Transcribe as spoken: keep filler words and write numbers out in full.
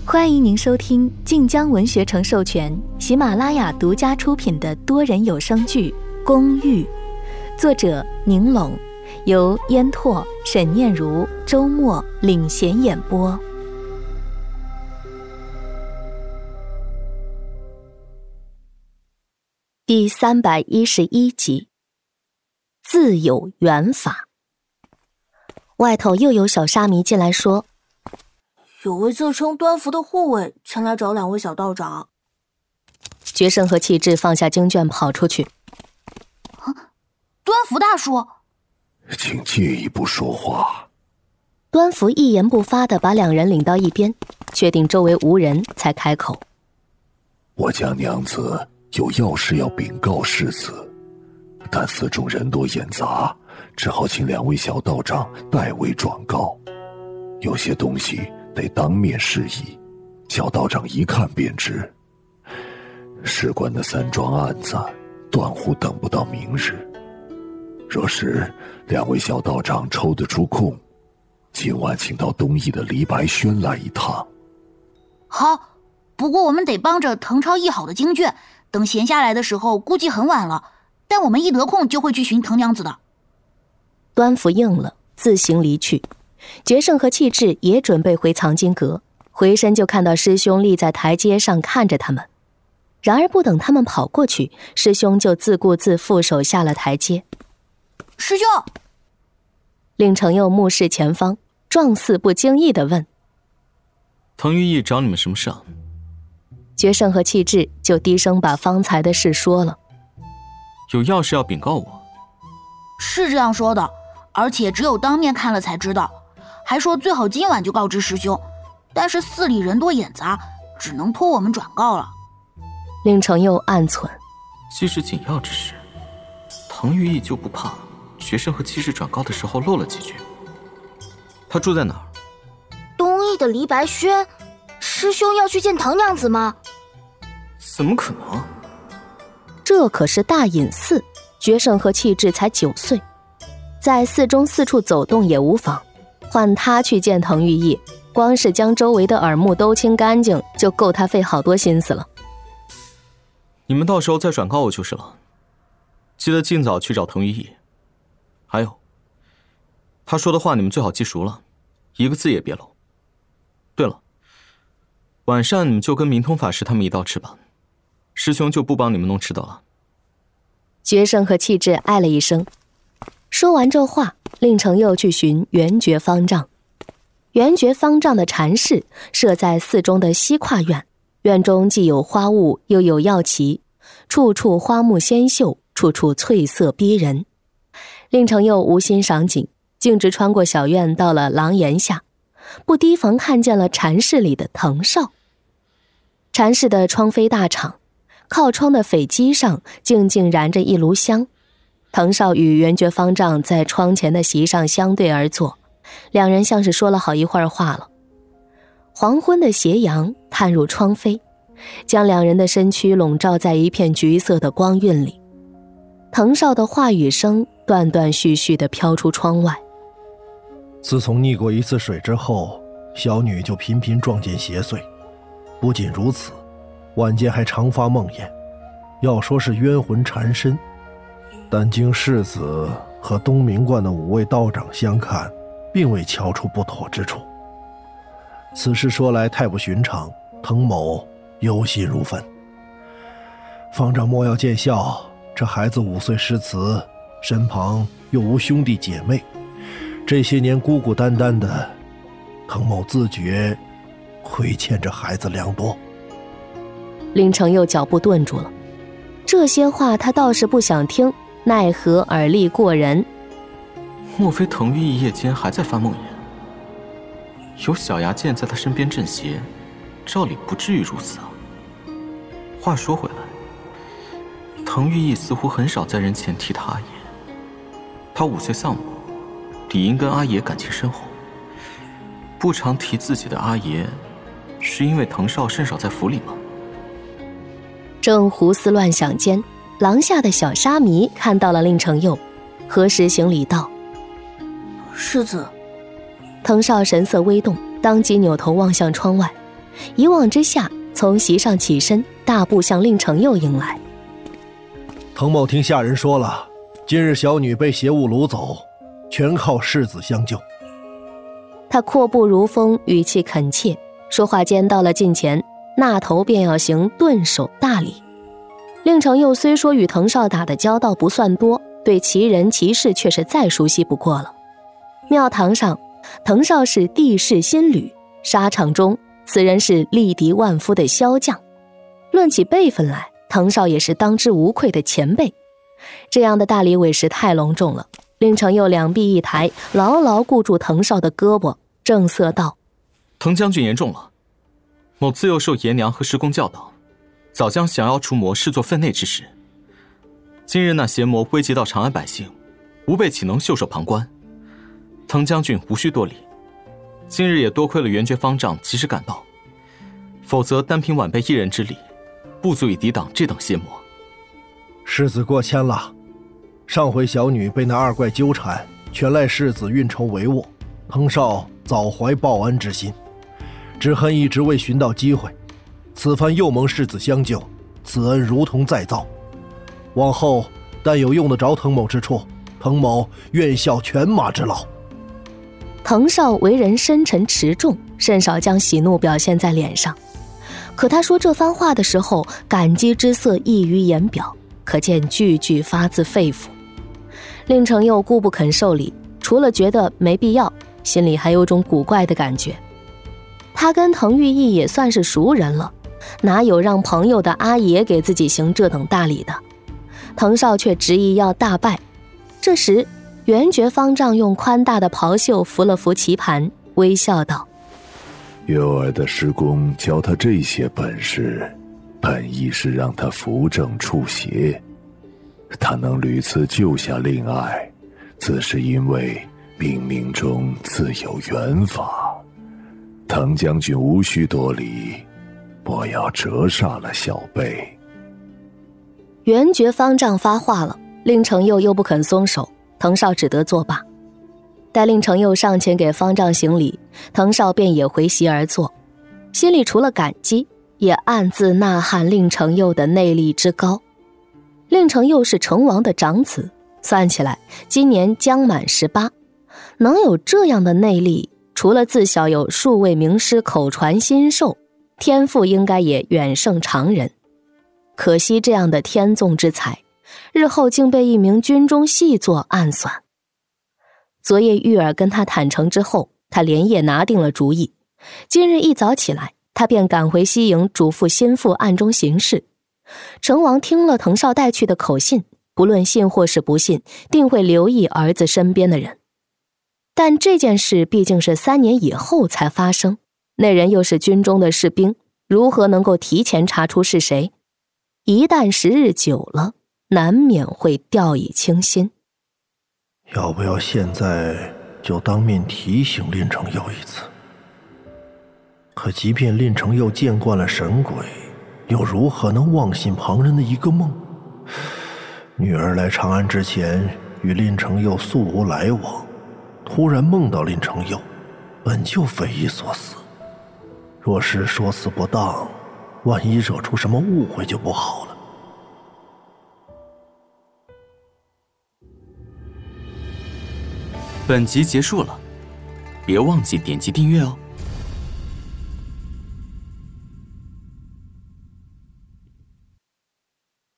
欢迎您收听晋江文学城授权、喜马拉雅独家出品的多人有声剧《公寓》，作者宁拢，由烟拓、沈念如、周末领衔演播。第三百一十一集，自有缘法。外头又有小沙弥进来说， 有位自称端福的护卫前来找两位小道长。 决胜和气质放下经卷跑出去。 啊，端福大叔， 请借一步说话。 端福一言不发地把两人领到一边，确定周围无人才开口。 我家娘子有要事要禀告世子，但寺中人多眼杂，只好请两位小道长代为转告。有些东西得当面示意，小道长一看便知。事关的三桩案子，断乎等不到明日。若是两位小道长抽得出空，今晚请到东邑的黎白轩来一趟。 好，不过我们得帮着誊抄译好的经卷，等闲下来的时候估计很晚了，但我们一得空就会去寻藤娘子的。 端福应了，自行离去。决胜和气质也准备回藏经阁，回身就看到师兄立在台阶上看着他们。然而不等他们跑过去，师兄就自顾自负手下了台阶。 师兄！ 令程佑目视前方，状似不经意地问： 滕玉义找你们什么事啊？ 决胜和气质就低声把方才的事说了。 有要事要禀告我？ 是这样说的，而且只有当面看了才知道，还说最好今晚就告知师兄，但是寺里人多眼杂，只能托我们转告了。 令程佑暗忖， 既是紧要之事，滕玉义就不怕决胜和气质转告的时候漏了几句。他住在哪儿？ 东邑的黎白轩。师兄要去见藤娘子吗？ 怎么可能？ 这可是大隐寺，决胜和气质才九岁，在寺中四处走动也无妨。换他去见滕玉义，光是将周围的耳目都清干净，就够他费好多心思了。 你们到时候再转告我就是了，记得尽早去找滕玉义。还有，他说的话你们最好记熟了，一个字也别漏。对了，晚上你们就跟明通法师他们一道吃吧，师兄就不帮你们弄吃的了。 决胜和气质哎了一声。说完这话，令程佑去寻圆觉方丈。圆觉方丈的禅室设在寺中的西跨院，院中既有花雾，又有药旗，处处花木鲜秀，处处翠色逼人。令程佑无心赏景，径直穿过小院，到了廊檐下，不提防看见了禅室里的藤少。禅室的窗扉大敞，靠窗的绯机上静静燃着一炉香。藤少与圆觉方丈在窗前的席上相对而坐，两人像是说了好一会儿话了。黄昏的斜阳探入窗扉，将两人的身躯笼罩在一片橘色的光晕里。藤少的话语声断断续续地飘出窗外。 自从溺过一次水之后，小女就频频撞见邪祟，不仅如此，晚间还常发梦魇，要说是冤魂缠身，但经世子和东明观的五位道长相看，并未瞧出不妥之处。此事说来太不寻常，滕某忧心如焚。方丈莫要见笑，这孩子五岁失慈，身旁又无兄弟姐妹，这些年孤孤单单的，滕某自觉亏欠这孩子良多。 令程佑脚步顿住了，这些话他倒是不想听，奈何耳力过人。 莫非滕玉义夜间还在发梦魇？有小牙剑在他身边镇邪，照理不至于如此啊。话说回来，滕玉义似乎很少在人前提他阿爷，他五岁丧母，理应跟阿爷感情深厚，不常提自己的阿爷，是因为滕少甚少在府里吗？ 正胡思乱想间，廊下的小沙弥看到了令程佑，合十行礼道： 世子。 滕少神色微动，当即扭头望向窗外， 一望之下，从席上起身，大步向令程佑迎来。 滕某听下人说了，今日小女被邪物掳走，全靠世子相救。 他阔步如风，语气恳切，说话间到了近前，那头便要行顿首大礼。令程佑虽说与滕少打的交道不算多，对其人其事却是再熟悉不过了。庙堂上，滕少是帝室新侣，沙场中此人是力敌万夫的骁将。论起辈分来，滕少也是当之无愧的前辈。这样的大礼委实太隆重了，令程佑两臂一抬，牢牢固住滕少的胳膊，正色道： 滕将军言重了，某自幼受爷娘和师公教导，早将降妖除魔视作分内之事。今日那邪魔危及到长安百姓，吾辈岂能袖手旁观？滕将军无需多礼，今日也多亏了元觉方丈及时赶到，否则单凭晚辈一人之力，不足以抵挡这等邪魔。 世子过谦了，上回小女被那二怪纠缠，全赖世子运筹帷幄，滕少早怀报恩之心，只恨一直未寻到机会，此番又蒙世子相救，此恩如同再造。往后但有用得着滕某之处，滕某愿效犬马之劳。 滕少为人深沉持重，甚少将喜怒表现在脸上，可他说这番话的时候，感激之色溢于言表，可见句句发自肺腑。令程佑固不肯受礼，除了觉得没必要，心里还有种古怪的感觉。他跟滕玉义也算是熟人了，哪有让朋友的阿爷给自己行这等大礼的？滕少却执意要大拜。这时元觉方丈用宽大的袍袖扶了扶棋盘，微笑道： 幼儿的师公教他这些本事，本意是让他扶正处邪。他能屡次救下令爱，自是因为冥冥中自有缘法。滕将军无需多礼，莫要折煞了小辈。 元觉方丈发话了，令程佑又不肯松手，滕少只得作罢。待令程佑上前给方丈行礼，滕少便也回席而坐，心里除了感激，也暗自呐喊令程佑的内力之高。令程佑是成王的长子，算起来今年将满十八，能有这样的内力，除了自小有数位名师口传心授，天赋应该也远胜常人。可惜这样的天纵之才，日后竟被一名军中细作暗算。昨夜玉儿跟他坦诚之后，他连夜拿定了主意。今日一早起来，他便赶回西营嘱咐心腹暗中行事。成王听了滕少带去的口信，不论信或是不信，定会留意儿子身边的人。但这件事毕竟是三年以后才发生，那人又是军中的士兵，如何能够提前查出是谁？一旦时日久了，难免会掉以轻心。 要不要现在就当面提醒令程佑一次？可即便令程佑见惯了神鬼，又如何能忘信旁人的一个梦？女儿来长安之前与令程佑素无来往，突然梦到令程佑，本就匪夷所思。若是说辞不当，万一惹出什么误会就不好了。 本集结束了，别忘记点击订阅哦。